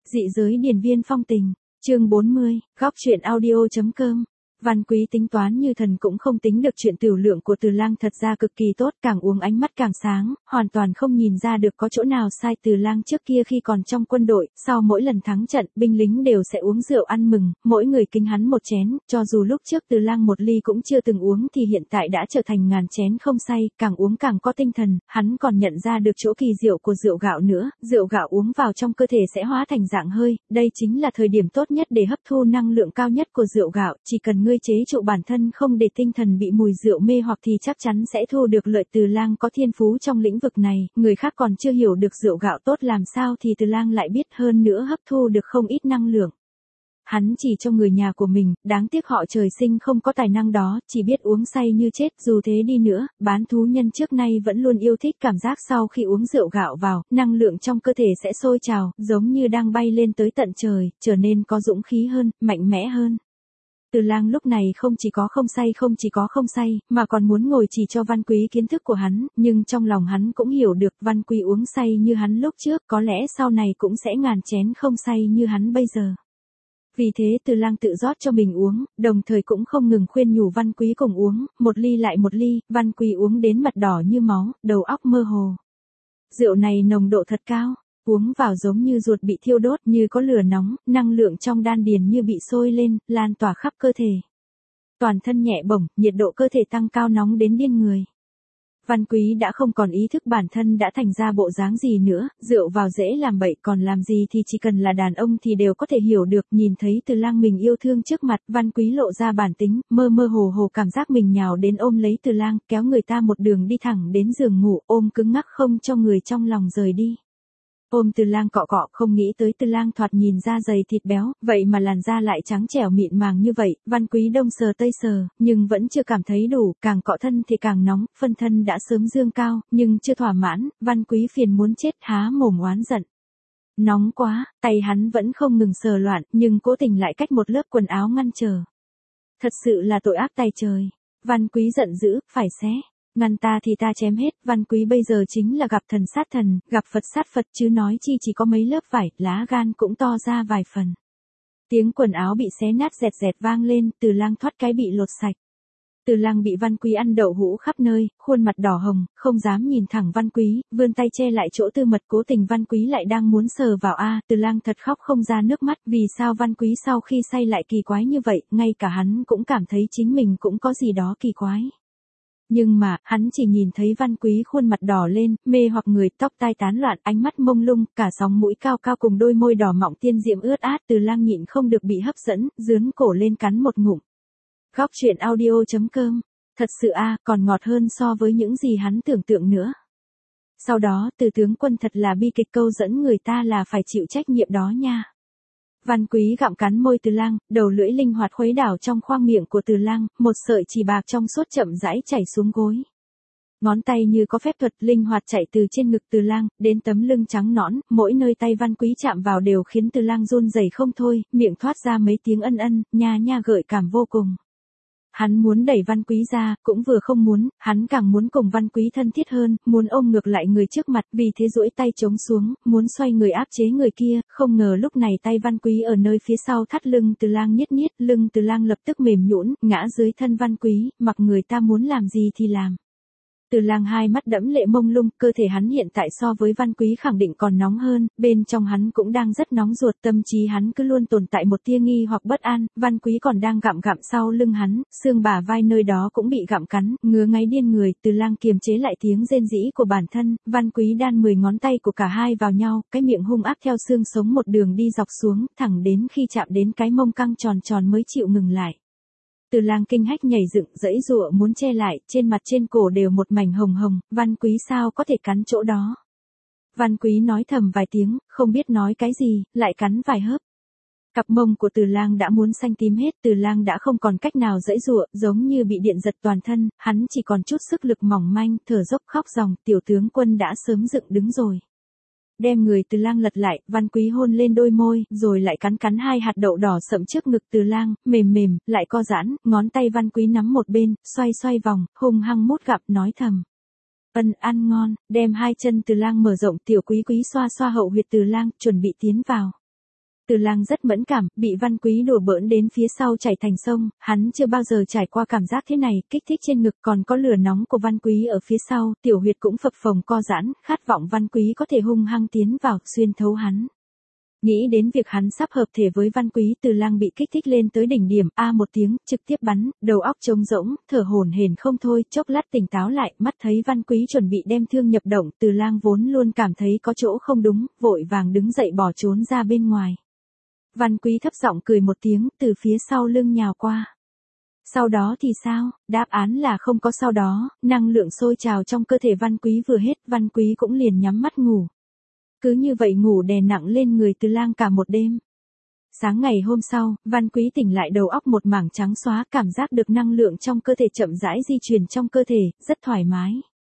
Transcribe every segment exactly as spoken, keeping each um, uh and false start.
Dị giới điền viên phong tình, chương bốn mươi, góc truyện audio.com. Văn Quý tính toán như thần cũng không tính được chuyện tiểu lượng của Từ Lang thật ra cực kỳ tốt, càng uống ánh mắt càng sáng, hoàn toàn không nhìn ra được có chỗ nào sai. Từ Lang trước kia khi còn trong quân đội, sau mỗi lần thắng trận, binh lính đều sẽ uống rượu ăn mừng, mỗi người kính hắn một chén, cho dù lúc trước Từ Lang một ly cũng chưa từng uống thì hiện tại đã trở thành ngàn chén không say, càng uống càng có tinh thần. Hắn còn nhận ra được chỗ kỳ diệu của rượu gạo nữa, rượu gạo uống vào trong cơ thể sẽ hóa thành dạng hơi, đây chính là thời điểm tốt nhất để hấp thu năng lượng cao nhất của rượu gạo, chỉ cần ngươi chế trụ bản thân không để tinh thần bị mùi rượu mê hoặc thì chắc chắn sẽ thu được lợi. Từ Lang có thiên phú trong lĩnh vực này, người khác còn chưa hiểu được rượu gạo tốt làm sao thì Từ Lang lại biết, hơn nữa hấp thu được không ít năng lượng. Hắn chỉ cho người nhà của mình, đáng tiếc họ trời sinh không có tài năng đó, chỉ biết uống say như chết. Dù thế đi nữa, bán thú nhân trước nay vẫn luôn yêu thích cảm giác sau khi uống rượu gạo vào, năng lượng trong cơ thể sẽ sôi trào, giống như đang bay lên tới tận trời, trở nên có dũng khí hơn, mạnh mẽ hơn. Từ Lang lúc này không chỉ có không say không chỉ có không say, mà còn muốn ngồi chỉ cho Văn Quý kiến thức của hắn, nhưng trong lòng hắn cũng hiểu được Văn Quý uống say như hắn lúc trước, có lẽ sau này cũng sẽ ngàn chén không say như hắn bây giờ. Vì thế Từ Lang tự rót cho mình uống, đồng thời cũng không ngừng khuyên nhủ Văn Quý cùng uống, một ly lại một ly, Văn Quý uống đến mặt đỏ như máu, đầu óc mơ hồ. Rượu này nồng độ thật cao. Uống vào giống như ruột bị thiêu đốt, như có lửa nóng, năng lượng trong đan điền như bị sôi lên, lan tỏa khắp cơ thể. Toàn thân nhẹ bổng, nhiệt độ cơ thể tăng cao nóng đến điên người. Văn Quý đã không còn ý thức bản thân đã thành ra bộ dáng gì nữa, rượu vào dễ làm bậy, còn làm gì thì chỉ cần là đàn ông thì đều có thể hiểu được. Nhìn thấy Từ Lang mình yêu thương trước mặt, Văn Quý lộ ra bản tính, mơ mơ hồ hồ cảm giác mình nhào đến ôm lấy Từ Lang, kéo người ta một đường đi thẳng đến giường ngủ, ôm cứng ngắc không cho người trong lòng rời đi. Ôm Từ Lang cọ cọ, không nghĩ tới Từ Lang thoạt nhìn da dày thịt béo, vậy mà làn da lại trắng trẻo mịn màng như vậy. Văn Quý đông sờ tây sờ, nhưng vẫn chưa cảm thấy đủ, càng cọ thân thì càng nóng, phân thân đã sớm dương cao, nhưng chưa thỏa mãn, Văn Quý phiền muốn chết, há mồm oán giận. Nóng quá, tay hắn vẫn không ngừng sờ loạn, nhưng cố tình lại cách một lớp quần áo ngăn trở. Thật sự là tội ác tày trời. Văn Quý giận dữ, phải xé. Ngăn ta thì ta chém hết. Văn Quý bây giờ chính là gặp thần sát thần, gặp Phật sát Phật, chứ nói chi chỉ có mấy lớp vải, lá gan cũng to ra vài phần. Tiếng quần áo bị xé nát dẹt dẹt vang lên, Từ Lang thoát cái bị lột sạch. Từ Lang bị Văn Quý ăn đậu hũ khắp nơi, khuôn mặt đỏ hồng, không dám nhìn thẳng Văn Quý, vươn tay che lại chỗ tư mật, cố tình Văn Quý lại đang muốn sờ vào a. À, Từ Lang thật khóc không ra nước mắt, vì sao Văn Quý sau khi say lại kỳ quái như vậy, ngay cả hắn cũng cảm thấy chính mình cũng có gì đó kỳ quái. Nhưng mà, hắn chỉ nhìn thấy Văn Quý khuôn mặt đỏ lên, mê hoặc người, tóc tai tán loạn, ánh mắt mông lung, cả sóng mũi cao cao cùng đôi môi đỏ mọng tiên diệm ướt át. Từ Lang nhịn không được bị hấp dẫn, dướn cổ lên cắn một ngụm. Góc truyện audio.com. Thật sự a, à, còn ngọt hơn so với những gì hắn tưởng tượng nữa. Sau đó, Từ tướng quân thật là bi kịch, câu dẫn người ta là phải chịu trách nhiệm đó nha. Văn Quý gặm cắn môi Từ Lang, đầu lưỡi linh hoạt khuấy đảo trong khoang miệng của Từ Lang, một sợi chỉ bạc trong suốt chậm rãi chảy xuống gối. Ngón tay như có phép thuật linh hoạt chạy từ trên ngực Từ Lang đến tấm lưng trắng nõn, mỗi nơi tay Văn Quý chạm vào đều khiến Từ Lang run rẩy không thôi, miệng thoát ra mấy tiếng ân ân, nha nha gợi cảm vô cùng. Hắn muốn đẩy Văn Quý ra, cũng vừa không muốn, hắn càng muốn cùng Văn Quý thân thiết hơn, muốn ôm ngược lại người trước mặt, vì thế duỗi tay chống xuống, muốn xoay người áp chế người kia, không ngờ lúc này tay Văn Quý ở nơi phía sau thắt lưng Từ Lang niết niết, lưng Từ Lang lập tức mềm nhũn, ngã dưới thân Văn Quý, mặc người ta muốn làm gì thì làm. Từ Lang hai mắt đẫm lệ mông lung, cơ thể hắn hiện tại so với Văn Quý khẳng định còn nóng hơn, bên trong hắn cũng đang rất nóng ruột, tâm trí hắn cứ luôn tồn tại một tia nghi hoặc bất an. Văn Quý còn đang gặm gặm sau lưng hắn, xương bả vai nơi đó cũng bị gặm cắn, ngứa ngáy điên người. Từ Lang kiềm chế lại tiếng rên rỉ của bản thân, Văn Quý đan mười ngón tay của cả hai vào nhau, cái miệng hung ác theo xương sống một đường đi dọc xuống, thẳng đến khi chạm đến cái mông căng tròn tròn mới chịu ngừng lại. Từ Lang kinh hách nhảy dựng, giãy giụa muốn che lại, trên mặt trên cổ đều một mảnh hồng hồng, Văn Quý sao có thể cắn chỗ đó. Văn Quý nói thầm vài tiếng, không biết nói cái gì, lại cắn vài hớp. Cặp mông của Từ Lang đã muốn xanh tím hết, Từ Lang đã không còn cách nào giãy giụa, giống như bị điện giật toàn thân, hắn chỉ còn chút sức lực mỏng manh, thở dốc khóc ròng, tiểu tướng quân đã sớm dựng đứng rồi. Đem người Từ Lang lật lại, Văn Quý hôn lên đôi môi, rồi lại cắn cắn hai hạt đậu đỏ sậm trước ngực Từ Lang, mềm mềm, lại co giãn, ngón tay Văn Quý nắm một bên, xoay xoay vòng, hung hăng mút gặm, nói thầm. Ân, ăn ngon, đem hai chân Từ Lang mở rộng, tiểu Quý Quý xoa xoa hậu huyệt Từ Lang, chuẩn bị tiến vào. Từ Lang rất mẫn cảm, bị Văn Quý đùa bỡn đến phía sau chảy thành sông, hắn chưa bao giờ trải qua cảm giác thế này, kích thích trên ngực còn có lửa nóng của Văn Quý ở phía sau, tiểu huyệt cũng phập phồng co giãn, khát vọng Văn Quý có thể hung hăng tiến vào, xuyên thấu hắn. Nghĩ đến việc hắn sắp hợp thể với Văn Quý, Từ Lang bị kích thích lên tới đỉnh điểm, a một tiếng, trực tiếp bắn, đầu óc trống rỗng, thở hổn hển không thôi, chốc lát tỉnh táo lại, mắt thấy Văn Quý chuẩn bị đem thương nhập động, Từ Lang vốn luôn cảm thấy có chỗ không đúng, vội vàng đứng dậy bỏ trốn ra bên ngoài. Văn Quý thấp giọng cười một tiếng, từ phía sau lưng nhào qua. Sau đó thì sao? Đáp án là không có sau đó, năng lượng sôi trào trong cơ thể Văn Quý vừa hết, Văn Quý cũng liền nhắm mắt ngủ. Cứ như vậy ngủ đè nặng lên người Từ Lang cả một đêm. Sáng ngày hôm sau, Văn Quý tỉnh lại đầu óc một mảng trắng xóa, cảm giác được năng lượng trong cơ thể chậm rãi di chuyển trong cơ thể, rất thoải mái.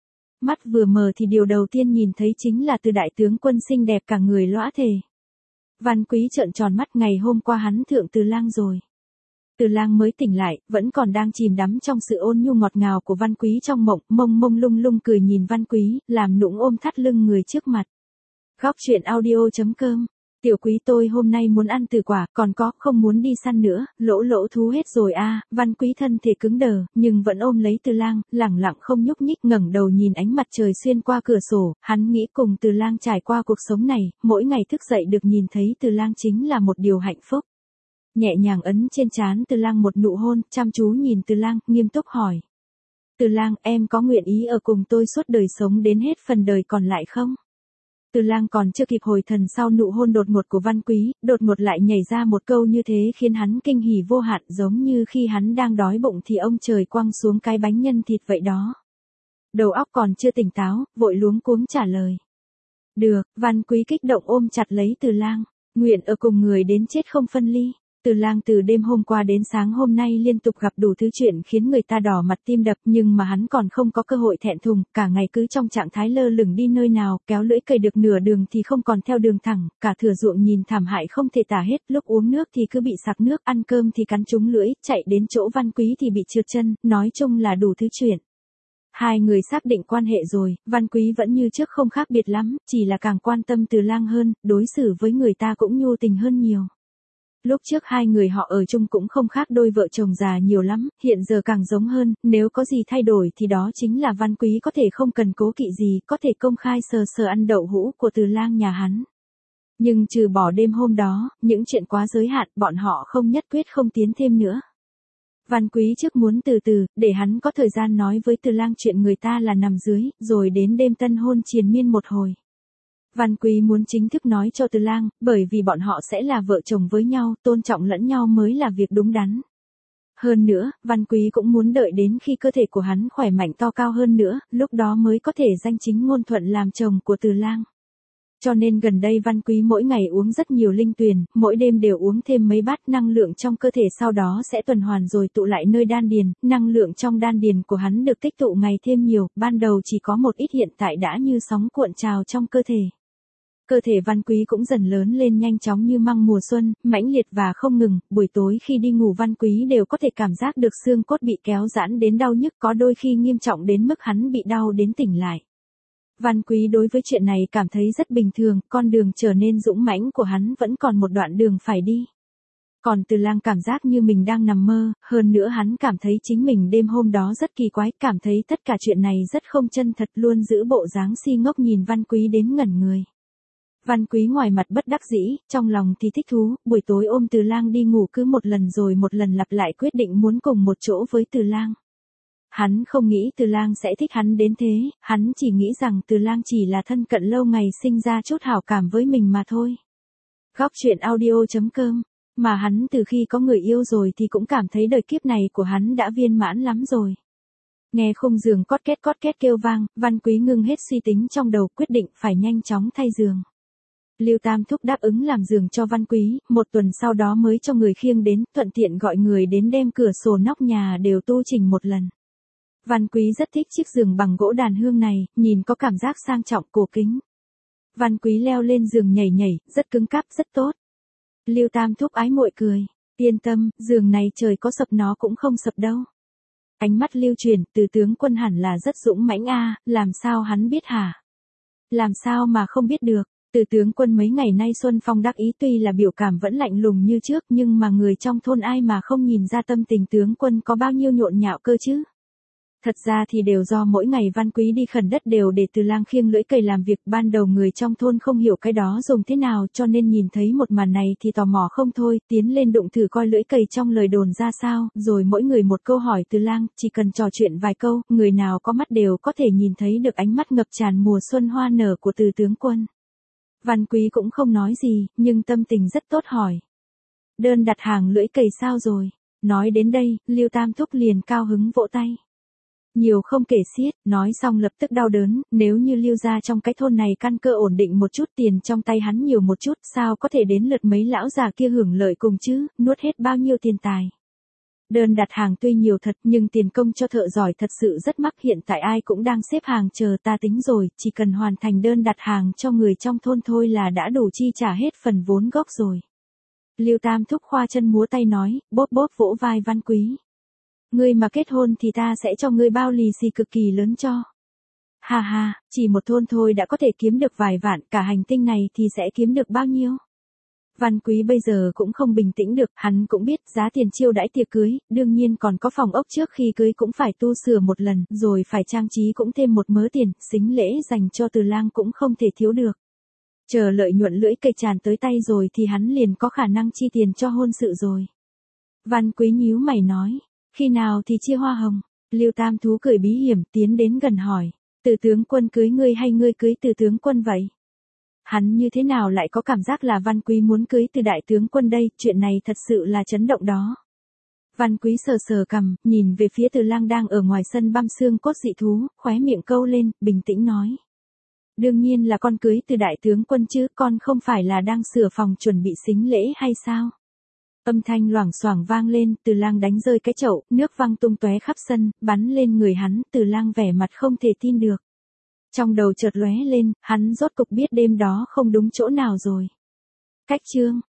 Mắt vừa mờ thì điều đầu tiên nhìn thấy chính là Từ đại tướng quân xinh đẹp cả người lõa thể. Văn Quý trợn tròn mắt, ngày hôm qua hắn thượng Từ Lang rồi. Từ Lang mới tỉnh lại, vẫn còn đang chìm đắm trong sự ôn nhu ngọt ngào của Văn Quý trong mộng, mông mông lung lung cười nhìn Văn Quý, làm nũng ôm thắt lưng người trước mặt. Góc truyện audio chấm com. Tiểu Quý tôi hôm nay muốn ăn từ quả, còn có, không muốn đi săn nữa, lỗ lỗ thú hết rồi a. À. Văn Quý thân thể cứng đờ, nhưng vẫn ôm lấy Từ Lang, lẳng lặng không nhúc nhích, ngẩng đầu nhìn ánh mặt trời xuyên qua cửa sổ, hắn nghĩ cùng Từ Lang trải qua cuộc sống này, mỗi ngày thức dậy được nhìn thấy Từ Lang chính là một điều hạnh phúc. Nhẹ nhàng ấn trên trán Từ Lang một nụ hôn, chăm chú nhìn Từ Lang, nghiêm túc hỏi. Từ Lang, em có nguyện ý ở cùng tôi suốt đời sống đến hết phần đời còn lại không? Từ Lang còn chưa kịp hồi thần sau nụ hôn đột ngột của Văn Quý, đột ngột lại nhảy ra một câu như thế khiến hắn kinh hỉ vô hạn, giống như khi hắn đang đói bụng thì ông trời quăng xuống cái bánh nhân thịt vậy đó. Đầu óc còn chưa tỉnh táo, vội luống cuống trả lời. Được, Văn Quý kích động ôm chặt lấy Từ Lang, nguyện ở cùng người đến chết không phân ly. Từ Lang từ đêm hôm qua đến sáng hôm nay liên tục gặp đủ thứ chuyện khiến người ta đỏ mặt tim đập, nhưng mà hắn còn không có cơ hội thẹn thùng, cả ngày cứ trong trạng thái lơ lửng đi nơi nào, kéo lưỡi cây được nửa đường thì không còn theo đường thẳng, cả thửa ruộng nhìn thảm hại không thể tả hết, lúc uống nước thì cứ bị sặc nước, ăn cơm thì cắn trúng lưỡi, chạy đến chỗ Văn Quý thì bị trượt chân, nói chung là đủ thứ chuyện. Hai người xác định quan hệ rồi, Văn Quý vẫn như trước không khác biệt lắm, chỉ là càng quan tâm Từ Lang hơn, đối xử với người ta cũng nhu tình hơn nhiều. Lúc trước hai người họ ở chung cũng không khác đôi vợ chồng già nhiều lắm, hiện giờ càng giống hơn, nếu có gì thay đổi thì đó chính là Văn Quý có thể không cần cố kỵ gì, có thể công khai sờ sờ ăn đậu hũ của Từ Lang nhà hắn. Nhưng trừ bỏ đêm hôm đó, những chuyện quá giới hạn, bọn họ không nhất quyết không tiến thêm nữa. Văn Quý trước muốn từ từ, để hắn có thời gian nói với Từ Lang chuyện người ta là nằm dưới, rồi đến đêm tân hôn triền miên một hồi. Văn Quý muốn chính thức nói cho Từ Lang, bởi vì bọn họ sẽ là vợ chồng với nhau, tôn trọng lẫn nhau mới là việc đúng đắn. Hơn nữa, Văn Quý cũng muốn đợi đến khi cơ thể của hắn khỏe mạnh to cao hơn nữa, lúc đó mới có thể danh chính ngôn thuận làm chồng của Từ Lang. Cho nên gần đây Văn Quý mỗi ngày uống rất nhiều linh tuyền, mỗi đêm đều uống thêm mấy bát, năng lượng trong cơ thể sau đó sẽ tuần hoàn rồi tụ lại nơi đan điền, năng lượng trong đan điền của hắn được tích tụ ngày thêm nhiều, ban đầu chỉ có một ít hiện tại đã như sóng cuộn trào trong cơ thể. Cơ thể Văn Quý cũng dần lớn lên nhanh chóng như măng mùa xuân, mãnh liệt và không ngừng, buổi tối khi đi ngủ Văn Quý đều có thể cảm giác được xương cốt bị kéo giãn đến đau nhức, có đôi khi nghiêm trọng đến mức hắn bị đau đến tỉnh lại. Văn Quý đối với chuyện này cảm thấy rất bình thường, con đường trở nên dũng mãnh của hắn vẫn còn một đoạn đường phải đi. Còn Từ Lang cảm giác như mình đang nằm mơ, hơn nữa hắn cảm thấy chính mình đêm hôm đó rất kỳ quái, cảm thấy tất cả chuyện này rất không chân thật, luôn giữ bộ dáng si ngốc nhìn Văn Quý đến ngẩn người. Văn Quý ngoài mặt bất đắc dĩ, trong lòng thì thích thú, buổi tối ôm Từ Lang đi ngủ cứ một lần rồi một lần lặp lại quyết định muốn cùng một chỗ với Từ Lang. Hắn không nghĩ Từ Lang sẽ thích hắn đến thế, hắn chỉ nghĩ rằng Từ Lang chỉ là thân cận lâu ngày sinh ra chút hảo cảm với mình mà thôi. Góc truyện audio chấm com. Mà hắn từ khi có người yêu rồi thì cũng cảm thấy đời kiếp này của hắn đã viên mãn lắm rồi. Nghe khung giường cót két cót két kêu vang, Văn Quý ngưng hết suy tính trong đầu, quyết định phải nhanh chóng thay giường. Lưu Tam Thúc đáp ứng làm giường cho Văn Quý, một tuần sau đó mới cho người khiêng đến, thuận tiện gọi người đến đem cửa sổ nóc nhà đều tu chỉnh một lần. Văn Quý rất thích chiếc giường bằng gỗ đàn hương này, nhìn có cảm giác sang trọng cổ kính. Văn Quý leo lên giường nhảy nhảy, rất cứng cáp, rất tốt. Lưu Tam Thúc ái muội cười, yên tâm, giường này trời có sập nó cũng không sập đâu. Ánh mắt lưu chuyển, Từ tướng quân hẳn là rất dũng mãnh a, làm sao hắn biết hả? Làm sao mà không biết được? Từ tướng quân mấy ngày nay Xuân Phong đắc ý tuy là biểu cảm vẫn lạnh lùng như trước nhưng mà người trong thôn ai mà không nhìn ra tâm tình tướng quân có bao nhiêu nhộn nhạo cơ chứ. Thật ra thì đều do mỗi ngày Văn Quý đi khẩn đất đều để Từ Lang khiêng lưỡi cày làm việc, ban đầu người trong thôn không hiểu cái đó dùng thế nào cho nên nhìn thấy một màn này thì tò mò không thôi, tiến lên đụng thử coi lưỡi cày trong lời đồn ra sao, rồi mỗi người một câu hỏi Từ Lang, chỉ cần trò chuyện vài câu, người nào có mắt đều có thể nhìn thấy được ánh mắt ngập tràn mùa xuân hoa nở của Từ tướng quân. Văn Quý cũng không nói gì, nhưng tâm tình rất tốt hỏi. Đơn đặt hàng lưỡi cày sao rồi? Nói đến đây, Lưu Tam Thúc liền cao hứng vỗ tay. Nhiều không kể xiết, nói xong lập tức đau đớn, nếu như Lưu gia trong cái thôn này căn cơ ổn định một chút, tiền trong tay hắn nhiều một chút, sao có thể đến lượt mấy lão già kia hưởng lợi cùng chứ, nuốt hết bao nhiêu tiền tài. Đơn đặt hàng tuy nhiều thật nhưng tiền công cho thợ giỏi thật sự rất mắc, hiện tại ai cũng đang xếp hàng chờ ta tính rồi, chỉ cần hoàn thành đơn đặt hàng cho người trong thôn thôi là đã đủ chi trả hết phần vốn gốc rồi. Lưu Tam Thúc khoa chân múa tay nói, bóp bóp vỗ vai Văn Quý. Ngươi mà kết hôn thì ta sẽ cho ngươi bao lì xì cực kỳ lớn cho. Ha ha, chỉ một thôn thôi đã có thể kiếm được vài vạn, cả hành tinh này thì sẽ kiếm được bao nhiêu? Văn Quý bây giờ cũng không bình tĩnh được, hắn cũng biết giá tiền chiêu đãi tiệc cưới, đương nhiên còn có phòng ốc trước khi cưới cũng phải tu sửa một lần, rồi phải trang trí cũng thêm một mớ tiền, sính lễ dành cho Từ Lang cũng không thể thiếu được. Chờ lợi nhuận lưỡi cây tràn tới tay rồi thì hắn liền có khả năng chi tiền cho hôn sự rồi. Văn Quý nhíu mày nói, khi nào thì chia hoa hồng? Lưu Tam Thú cười bí hiểm tiến đến gần hỏi, Từ tướng quân cưới ngươi hay ngươi cưới Từ tướng quân vậy? Hắn như thế nào lại có cảm giác là Văn Quý muốn cưới Từ đại tướng quân đây, chuyện này thật sự là chấn động đó. Văn Quý sờ sờ cằm, nhìn về phía Từ Lang đang ở ngoài sân băm xương cốt dị thú, khóe miệng câu lên, bình tĩnh nói. Đương nhiên là con cưới Từ đại tướng quân chứ, con không phải là đang sửa phòng chuẩn bị sính lễ hay sao? Âm thanh loảng xoảng vang lên, Từ Lang đánh rơi cái chậu, nước văng tung tóe khắp sân, bắn lên người hắn, Từ Lang vẻ mặt không thể tin được. Trong đầu chợt lóe lên, hắn rốt cục biết đêm đó không đúng chỗ nào rồi. Cách chương